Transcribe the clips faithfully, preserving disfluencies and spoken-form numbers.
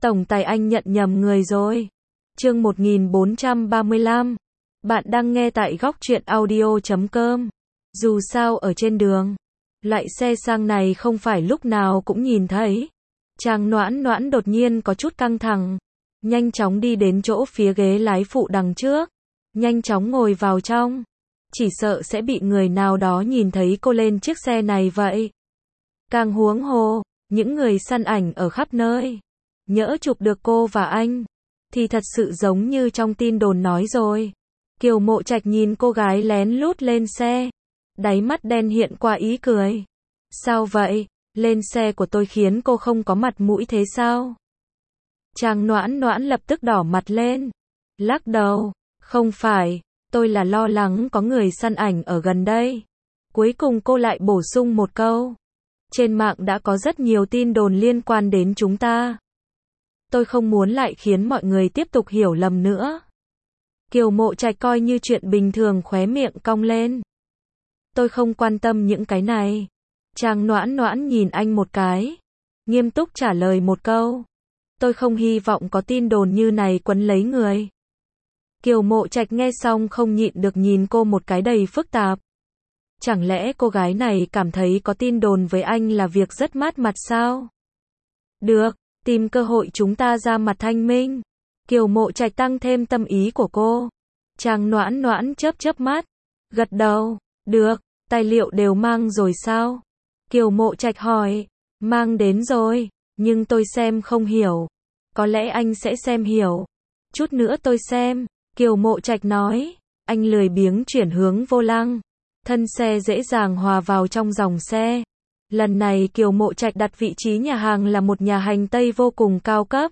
Tổng tài anh nhận nhầm người rồi. Chương một nghìn bốn trăm ba mươi lăm. Bạn đang nghe tại góc truyện audio chấm com. Dù sao ở trên đường, loại xe sang này không phải lúc nào cũng nhìn thấy. Trang Noãn Noãn đột nhiên có chút căng thẳng, nhanh chóng đi đến chỗ phía ghế lái phụ đằng trước, nhanh chóng ngồi vào trong. Chỉ sợ sẽ bị người nào đó nhìn thấy cô lên chiếc xe này vậy. Càng huống hồ, những người săn ảnh ở khắp nơi, nhỡ chụp được cô và anh, thì thật sự giống như trong tin đồn nói rồi. Kiều Mộ Trạch nhìn cô gái lén lút lên xe, đáy mắt đen hiện qua ý cười. Sao vậy? Lên xe của tôi khiến cô không có mặt mũi thế sao? Trang Noãn Noãn lập tức đỏ mặt lên, lắc đầu, không phải, tôi là lo lắng có người săn ảnh ở gần đây. Cuối cùng cô lại bổ sung một câu, trên mạng đã có rất nhiều tin đồn liên quan đến chúng ta. Tôi không muốn lại khiến mọi người tiếp tục hiểu lầm nữa. Kiều Mộ Trạch coi như chuyện bình thường, khóe miệng cong lên. Tôi không quan tâm những cái này. Trang Noãn Noãn nhìn anh một cái, nghiêm túc trả lời một câu. Tôi không hy vọng có tin đồn như này quấn lấy người. Kiều Mộ Trạch nghe xong không nhịn được nhìn cô một cái đầy phức tạp. Chẳng lẽ cô gái này cảm thấy có tin đồn với anh là việc rất mát mặt sao? Được, tìm cơ hội chúng ta ra mặt thanh minh. Kiều Mộ Trạch tăng thêm tâm ý của cô. Trang Noãn Noãn chớp chớp mắt, gật đầu, được, tài liệu đều mang rồi sao? Kiều Mộ Trạch hỏi, mang đến rồi, nhưng tôi xem không hiểu. Có lẽ anh sẽ xem hiểu. Chút nữa tôi xem, Kiều Mộ Trạch nói. Anh lười biếng chuyển hướng vô lăng, thân xe dễ dàng hòa vào trong dòng xe. Lần này Kiều Mộ Trạch đặt vị trí nhà hàng là một nhà hành Tây vô cùng cao cấp.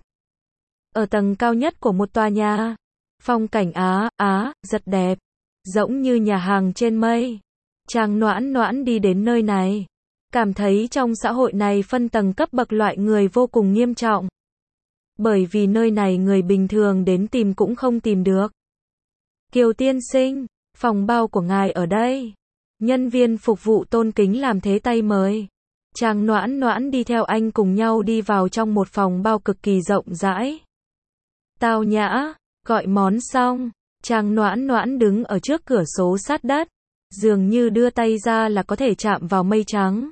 Ở tầng cao nhất của một tòa nhà, phong cảnh Á, Á, rất đẹp, giống như nhà hàng trên mây. Trang Noãn Noãn đi đến nơi này, cảm thấy trong xã hội này phân tầng cấp bậc loại người vô cùng nghiêm trọng. Bởi vì nơi này người bình thường đến tìm cũng không tìm được. Kiều tiên sinh, phòng bao của ngài ở đây. Nhân viên phục vụ tôn kính làm thế tay mời. Trang Noãn Noãn đi theo anh cùng nhau đi vào trong một phòng bao cực kỳ rộng rãi. Tao nhã, gọi món xong, Trang Noãn Noãn đứng ở trước cửa sổ sát đất, dường như đưa tay ra là có thể chạm vào mây trắng.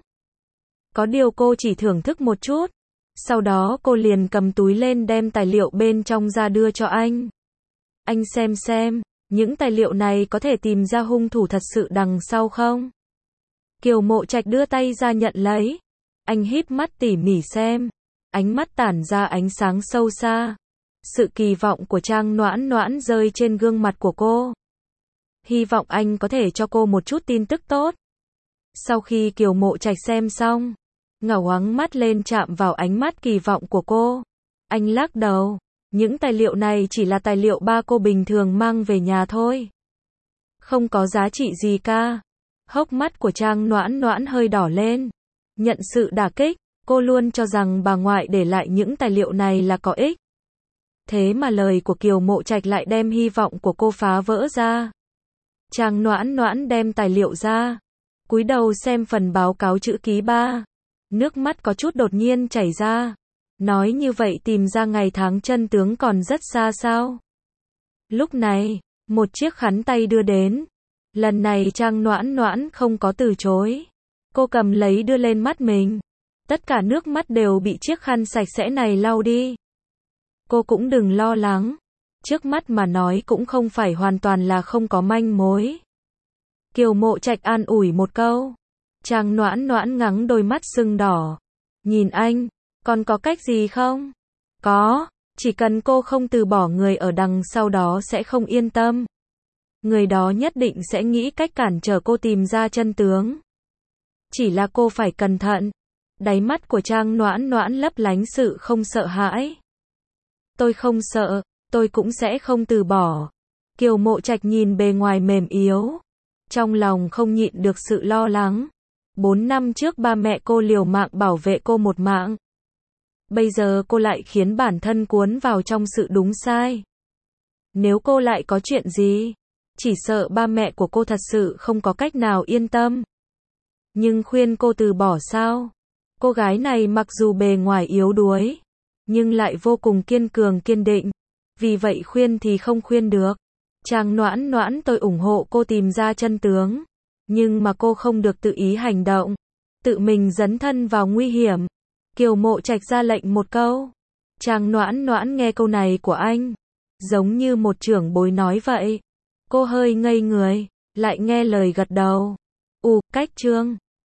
Có điều cô chỉ thưởng thức một chút, sau đó cô liền cầm túi lên đem tài liệu bên trong ra đưa cho anh. Anh xem xem, những tài liệu này có thể tìm ra hung thủ thật sự đằng sau không? Kiều Mộ Trạch đưa tay ra nhận lấy. Anh híp mắt tỉ mỉ xem, ánh mắt tản ra ánh sáng sâu xa. Sự kỳ vọng của Trang Noãn Noãn rơi trên gương mặt của cô. Hy vọng anh có thể cho cô một chút tin tức tốt. Sau khi Kiều Mộ Trạch xem xong, ngẩng ngoáng mắt lên chạm vào ánh mắt kỳ vọng của cô, anh lắc đầu. Những tài liệu này chỉ là tài liệu ba cô bình thường mang về nhà thôi. Không có giá trị gì cả. Hốc mắt của Trang Noãn Noãn hơi đỏ lên. Nhận sự đả kích, cô luôn cho rằng bà ngoại để lại những tài liệu này là có ích. Thế mà lời của Kiều Mộ Trạch lại đem hy vọng của cô phá vỡ ra. Trang Noãn Noãn đem tài liệu ra, cúi đầu xem phần báo cáo chữ ký ba. Nước mắt có chút đột nhiên chảy ra. Nói như vậy tìm ra ngày tháng chân tướng còn rất xa sao? Lúc này, một chiếc khăn tay đưa đến. Lần này Trang Noãn Noãn không có từ chối. Cô cầm lấy đưa lên mắt mình. Tất cả nước mắt đều bị chiếc khăn sạch sẽ này lau đi. Cô cũng đừng lo lắng. Trước mắt mà nói cũng không phải hoàn toàn là không có manh mối. Kiều Mộ Trạch an ủi một câu. Trang Noãn Noãn ngắng đôi mắt sưng đỏ. Nhìn anh, còn có cách gì không? Có, chỉ cần cô không từ bỏ người ở đằng sau đó sẽ không yên tâm. Người đó nhất định sẽ nghĩ cách cản trở cô tìm ra chân tướng. Chỉ là cô phải cẩn thận. Đáy mắt của Trang Noãn Noãn lấp lánh sự không sợ hãi. Tôi không sợ, tôi cũng sẽ không từ bỏ. Kiều Mộ Trạch nhìn bề ngoài mềm yếu, trong lòng không nhịn được sự lo lắng. Bốn năm trước ba mẹ cô liều mạng bảo vệ cô một mạng. Bây giờ cô lại khiến bản thân cuốn vào trong sự đúng sai. Nếu cô lại có chuyện gì, chỉ sợ ba mẹ của cô thật sự không có cách nào yên tâm. Nhưng khuyên cô từ bỏ sao? Cô gái này mặc dù bề ngoài yếu đuối, nhưng lại vô cùng kiên cường kiên định. Vì vậy khuyên thì không khuyên được. Trang Noãn Noãn, tôi ủng hộ cô tìm ra chân tướng. Nhưng mà cô không được tự ý hành động. Tự mình dấn thân vào nguy hiểm. Kiều Mộ Trạch ra lệnh một câu. Trang Noãn Noãn nghe câu này của anh. Giống như một trưởng bối nói vậy. Cô hơi ngây người. Lại nghe lời gật đầu. Ù, cách chương.